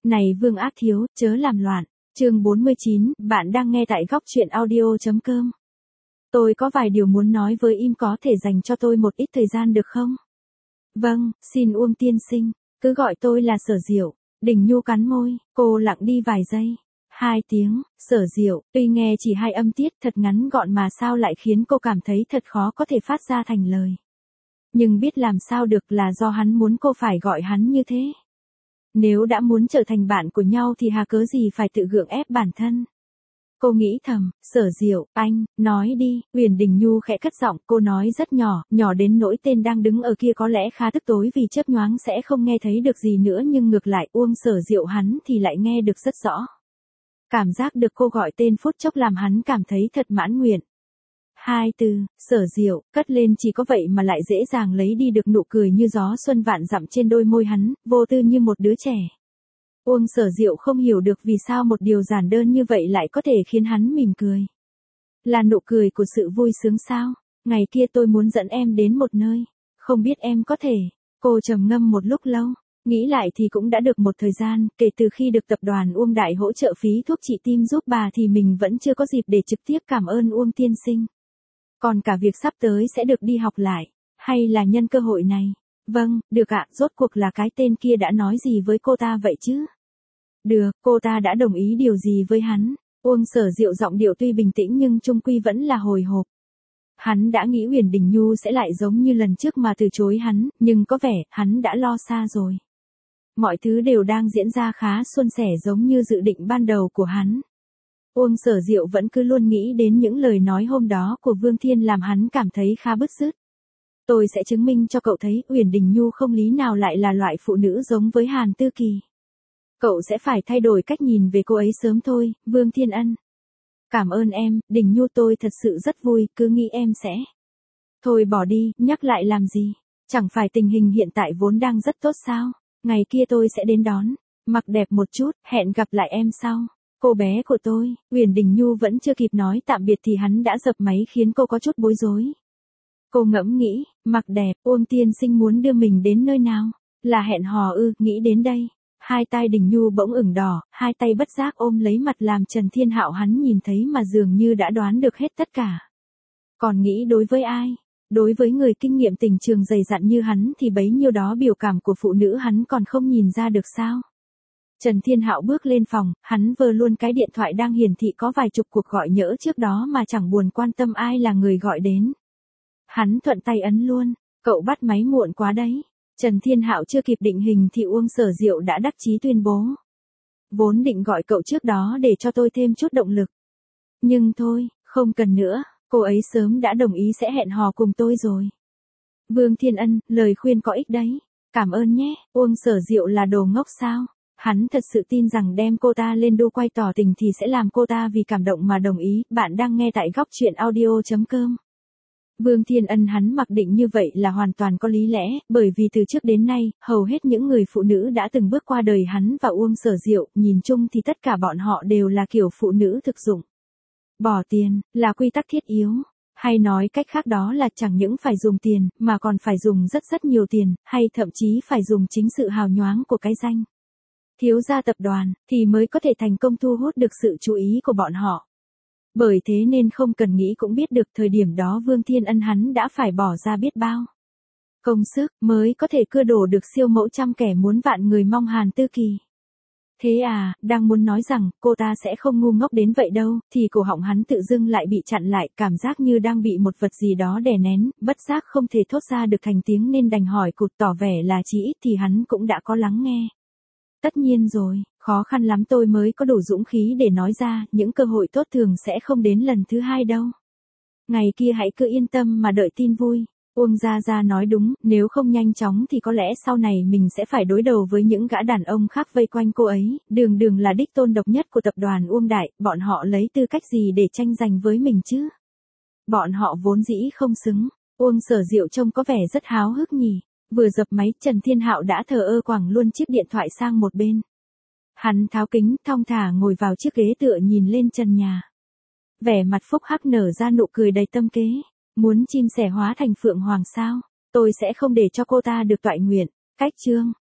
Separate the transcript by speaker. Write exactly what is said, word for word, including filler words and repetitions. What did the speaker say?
Speaker 1: Này Vương Ác Thiếu, chớ làm loạn. Chương bốn mươi chín, bạn đang nghe tại góc truyện audio chấm com. Tôi có vài điều muốn nói với im, có thể dành cho tôi một ít thời gian được không? Vâng, xin Uông tiên sinh, cứ gọi tôi là Sở Diệu. Đình Nhu cắn môi, cô lặng đi vài giây. Hai tiếng, Sở Diệu, tuy nghe chỉ hai âm tiết thật ngắn gọn mà sao lại khiến cô cảm thấy thật khó có thể phát ra thành lời. Nhưng biết làm sao được là do hắn muốn cô phải gọi hắn như thế. Nếu đã muốn trở thành bạn của nhau thì hà cớ gì phải tự gượng ép bản thân. Cô nghĩ thầm, Sở Diệu, anh, nói đi. Uyển Đình Nhu khẽ cất giọng, cô nói rất nhỏ, nhỏ đến nỗi tên đang đứng ở kia có lẽ khá tức tối vì chớp nhoáng sẽ không nghe thấy được gì nữa, nhưng ngược lại Uông Sở Diệu hắn thì lại nghe được rất rõ. Cảm giác được cô gọi tên phút chốc làm hắn cảm thấy thật mãn nguyện. Hai từ, Sở Diệu, cất lên chỉ có vậy mà lại dễ dàng lấy đi được nụ cười như gió xuân vạn dặm trên đôi môi hắn, vô tư như một đứa trẻ. Uông Sở Diệu không hiểu được vì sao một điều giản đơn như vậy lại có thể khiến hắn mỉm cười. Là nụ cười của sự vui sướng sao? Ngày kia tôi muốn dẫn em đến một nơi. Không biết em có thể. Cô trầm ngâm một lúc lâu. Nghĩ lại thì cũng đã được một thời gian, kể từ khi được tập đoàn Uông Đại hỗ trợ phí thuốc trị tim giúp bà thì mình vẫn chưa có dịp để trực tiếp cảm ơn Uông tiên sinh. Còn cả việc sắp tới sẽ được đi học lại. Hay là nhân cơ hội này? Vâng, được ạ, rốt cuộc là cái tên kia đã nói gì với cô ta vậy chứ? Được, cô ta đã đồng ý điều gì với hắn? Uông Sở Diệu giọng điệu tuy bình tĩnh nhưng chung quy vẫn là hồi hộp. Hắn đã nghĩ Uyển Đình Nhu sẽ lại giống như lần trước mà từ chối hắn, nhưng có vẻ hắn đã lo xa rồi. Mọi thứ đều đang diễn ra khá suôn sẻ giống như dự định ban đầu của hắn. Uông Sở Diệu vẫn cứ luôn nghĩ đến những lời nói hôm đó của Vương Thiên làm hắn cảm thấy khá bứt rứt. Tôi sẽ chứng minh cho cậu thấy Uyển Đình Nhu không lý nào lại là loại phụ nữ giống với Hàn Tư Kỳ. Cậu sẽ phải thay đổi cách nhìn về cô ấy sớm thôi, Vương Thiên Ân. Cảm ơn em, Đình Nhu, tôi thật sự rất vui, cứ nghĩ em sẽ. Thôi bỏ đi, nhắc lại làm gì? Chẳng phải tình hình hiện tại vốn đang rất tốt sao? Ngày kia tôi sẽ đến đón. Mặc đẹp một chút, hẹn gặp lại em sau. Cô bé của tôi, Uyển Đình Nhu vẫn chưa kịp nói tạm biệt thì hắn đã dập máy khiến cô có chút bối rối. Cô ngẫm nghĩ, mặc đẹp, Uông tiên sinh muốn đưa mình đến nơi nào? Là hẹn hò ư? Nghĩ đến đây. Hai tay Đình Nhu bỗng ửng đỏ, hai tay bất giác ôm lấy mặt làm Trần Thiên Hạo hắn nhìn thấy mà dường như đã đoán được hết tất cả. Còn nghĩ đối với ai? Đối với người kinh nghiệm tình trường dày dặn như hắn thì bấy nhiêu đó biểu cảm của phụ nữ hắn còn không nhìn ra được sao? Trần Thiên Hạo bước lên phòng, hắn vơ luôn cái điện thoại đang hiển thị có vài chục cuộc gọi nhỡ trước đó mà chẳng buồn quan tâm ai là người gọi đến. Hắn thuận tay ấn luôn, cậu bắt máy muộn quá đấy. Trần Thiên Hạo chưa kịp định hình thì Uông Sở Diệu đã đắc chí tuyên bố. Vốn định gọi cậu trước đó để cho tôi thêm chút động lực. Nhưng thôi, không cần nữa, cô ấy sớm đã đồng ý sẽ hẹn hò cùng tôi rồi. Vương Thiên Ân, lời khuyên có ích đấy. Cảm ơn nhé, Uông Sở Diệu là đồ ngốc sao? Hắn thật sự tin rằng đem cô ta lên đu quay tỏ tình thì sẽ làm cô ta vì cảm động mà đồng ý. Bạn đang nghe tại góc truyện audio chấm com. Vương Thiên Ân hắn mặc định như vậy là hoàn toàn có lý lẽ, bởi vì từ trước đến nay, hầu hết những người phụ nữ đã từng bước qua đời hắn và Uông Sở Diệu, nhìn chung thì tất cả bọn họ đều là kiểu phụ nữ thực dụng. Bỏ tiền, là quy tắc thiết yếu. Hay nói cách khác đó là chẳng những phải dùng tiền, mà còn phải dùng rất rất nhiều tiền, hay thậm chí phải dùng chính sự hào nhoáng của cái danh thiếu gia tập đoàn, thì mới có thể thành công thu hút được sự chú ý của bọn họ. Bởi thế nên không cần nghĩ cũng biết được thời điểm đó Vương Thiên Ân hắn đã phải bỏ ra biết bao công sức mới có thể cưa đổ được siêu mẫu trăm kẻ muốn vạn người mong Hàn Tư Kỳ. Thế à, đang muốn nói rằng cô ta sẽ không ngu ngốc đến vậy đâu, thì cổ họng hắn tự dưng lại bị chặn lại, cảm giác như đang bị một vật gì đó đè nén, bất giác không thể thốt ra được thành tiếng nên đành hỏi cụt, tỏ vẻ là chí ít thì hắn cũng đã có lắng nghe. Tất nhiên rồi, khó khăn lắm tôi mới có đủ dũng khí để nói ra, những cơ hội tốt thường sẽ không đến lần thứ hai đâu. Ngày kia hãy cứ yên tâm mà đợi tin vui. Uông Gia Gia nói đúng, nếu không nhanh chóng thì có lẽ sau này mình sẽ phải đối đầu với những gã đàn ông khác vây quanh cô ấy, đường đường là đích tôn độc nhất của tập đoàn Uông Đại, bọn họ lấy tư cách gì để tranh giành với mình chứ? Bọn họ vốn dĩ không xứng. Uông Sở Diệu trông có vẻ rất háo hức nhỉ. Vừa dập máy, Trần Thiên Hạo đã thờ ơ quẳng luôn chiếc điện thoại sang một bên. Hắn tháo kính, thong thả ngồi vào chiếc ghế tựa nhìn lên trần nhà. Vẻ mặt phúc hắc nở ra nụ cười đầy tâm kế. Muốn chim sẻ hóa thành phượng hoàng sao? Tôi sẽ không để cho cô ta được toại nguyện. Cách chương.